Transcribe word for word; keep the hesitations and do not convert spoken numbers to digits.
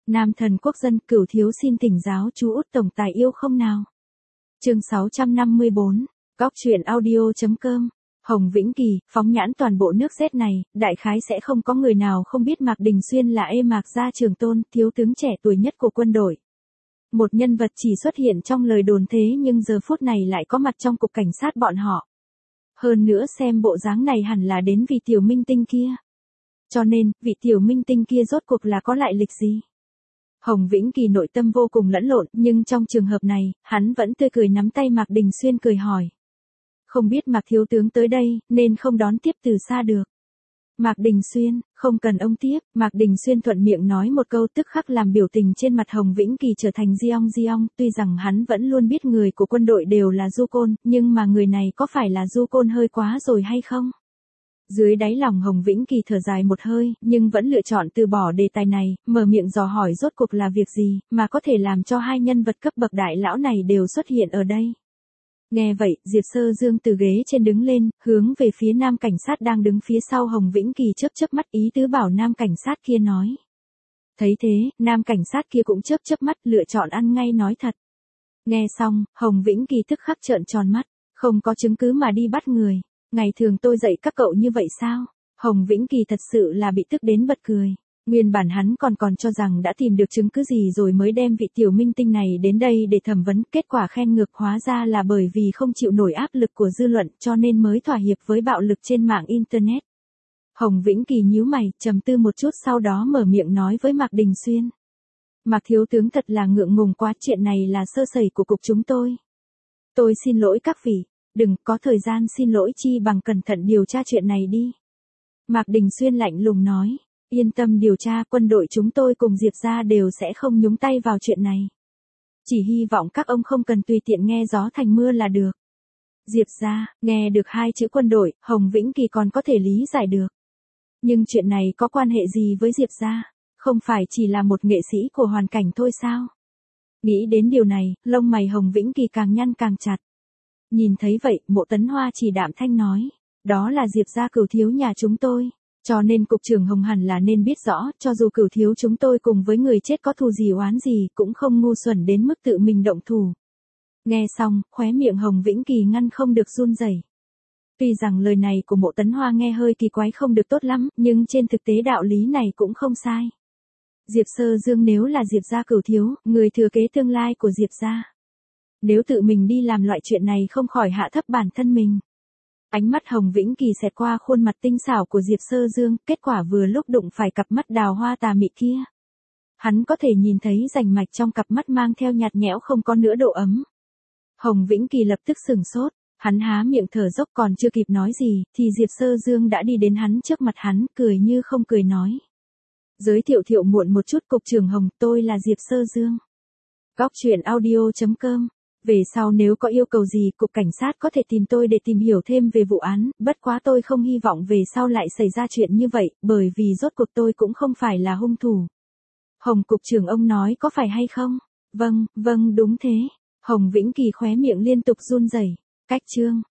Nam thần quốc dân, Cửu thiếu xin thỉnh giáo chú út tổng tài yêu không nào. Chương sáu trăm năm mươi bốn, Góc truyện audio chấm com. Hồng Vĩnh Kỳ, phóng nhãn toàn bộ nước Z này, đại khái sẽ không có người nào không biết Mạc Đình Xuyên là ê Mạc Gia Trường Tôn, thiếu tướng trẻ tuổi nhất của quân đội. Một nhân vật chỉ xuất hiện trong lời đồn thế nhưng giờ phút này lại có mặt trong cục cảnh sát bọn họ. Hơn nữa xem bộ dáng này hẳn là đến vị tiểu minh tinh kia. Cho nên, vị tiểu minh tinh kia rốt cuộc là có lại lịch gì? Hồng Vĩnh Kỳ nội tâm vô cùng lẫn lộn, nhưng trong trường hợp này, hắn vẫn tươi cười nắm tay Mạc Đình Xuyên cười hỏi. Không biết Mạc thiếu tướng tới đây, nên không đón tiếp từ xa được. Mạc Đình Xuyên, không cần ông tiếp, Mạc Đình Xuyên thuận miệng nói một câu tức khắc làm biểu tình trên mặt Hồng Vĩnh Kỳ trở thành giong giong, tuy rằng hắn vẫn luôn biết người của quân đội đều là du côn, nhưng mà người này có phải là du côn hơi quá rồi hay không? Dưới đáy lòng Hồng Vĩnh Kỳ thở dài một hơi, nhưng vẫn lựa chọn từ bỏ đề tài này, mở miệng dò hỏi rốt cuộc là việc gì, mà có thể làm cho hai nhân vật cấp bậc đại lão này đều xuất hiện ở đây. Nghe vậy, Diệp Sơ Dương từ ghế trên đứng lên, hướng về phía nam cảnh sát đang đứng phía sau Hồng Vĩnh Kỳ chớp chớp mắt ý tứ bảo nam cảnh sát kia nói. Thấy thế, nam cảnh sát kia cũng chớp chớp mắt lựa chọn ăn ngay nói thật. Nghe xong, Hồng Vĩnh Kỳ tức khắc trợn tròn mắt, không có chứng cứ mà đi bắt người. Ngày thường tôi dạy các cậu như vậy sao? Hồng Vĩnh Kỳ thật sự là bị tức đến bật cười. Nguyên bản hắn còn còn cho rằng đã tìm được chứng cứ gì rồi mới đem vị tiểu minh tinh này đến đây để thẩm vấn, kết quả khen ngược hóa ra là bởi vì không chịu nổi áp lực của dư luận cho nên mới thỏa hiệp với bạo lực trên mạng Internet. Hồng Vĩnh Kỳ nhíu mày, trầm tư một chút sau đó mở miệng nói với Mạc Đình Xuyên. Mạc thiếu tướng thật là ngượng ngùng quá, chuyện này là sơ sẩy của cục chúng tôi. Tôi xin lỗi các vị, đừng có thời gian xin lỗi chi bằng cẩn thận điều tra chuyện này đi. Mạc Đình Xuyên lạnh lùng nói. Yên tâm điều tra, quân đội chúng tôi cùng Diệp gia đều sẽ không nhúng tay vào chuyện này. Chỉ hy vọng các ông không cần tùy tiện nghe gió thành mưa là được. Diệp gia, nghe được hai chữ quân đội, Hồng Vĩnh Kỳ còn có thể lý giải được. Nhưng chuyện này có quan hệ gì với Diệp gia? Không phải chỉ là một nghệ sĩ của hoàn cảnh thôi sao? Nghĩ đến điều này, lông mày Hồng Vĩnh Kỳ càng nhăn càng chặt. Nhìn thấy vậy, Mộ Tấn Hoa chỉ đạm thanh nói. Đó là Diệp gia Cửu thiếu nhà chúng tôi. Cho nên cục trưởng Hồng hẳn là nên biết rõ, cho dù Cửu thiếu chúng tôi cùng với người chết có thù gì oán gì, cũng không ngu xuẩn đến mức tự mình động thủ. Nghe xong, khóe miệng Hồng Vĩnh Kỳ ngăn không được run rẩy. Tuy rằng lời này của Mộ Tấn Hoa nghe hơi kỳ quái không được tốt lắm, nhưng trên thực tế đạo lý này cũng không sai. Diệp Sơ Dương nếu là Diệp gia Cửu thiếu, người thừa kế tương lai của Diệp gia. Nếu tự mình đi làm loại chuyện này không khỏi hạ thấp bản thân mình. Ánh mắt Hồng Vĩnh Kỳ xẹt qua khuôn mặt tinh xảo của Diệp Sơ Dương, kết quả vừa lúc đụng phải cặp mắt đào hoa tà mị kia. Hắn có thể nhìn thấy rành mạch trong cặp mắt mang theo nhạt nhẽo không có nữa độ ấm. Hồng Vĩnh Kỳ lập tức sửng sốt, hắn há miệng thở dốc còn chưa kịp nói gì, thì Diệp Sơ Dương đã đi đến hắn trước mặt hắn, cười như không cười nói. Giới thiệu thiệu muộn một chút cục trưởng Hồng, tôi là Diệp Sơ Dương. Góc truyện audio chấm com. Về sau nếu có yêu cầu gì, cục cảnh sát có thể tìm tôi để tìm hiểu thêm về vụ án, bất quá tôi không hy vọng về sau lại xảy ra chuyện như vậy, bởi vì rốt cuộc tôi cũng không phải là hung thủ. Hồng cục trưởng ông nói có phải hay không? Vâng, vâng đúng thế. Hồng Vĩnh Kỳ khóe miệng liên tục run rẩy. Cách chương.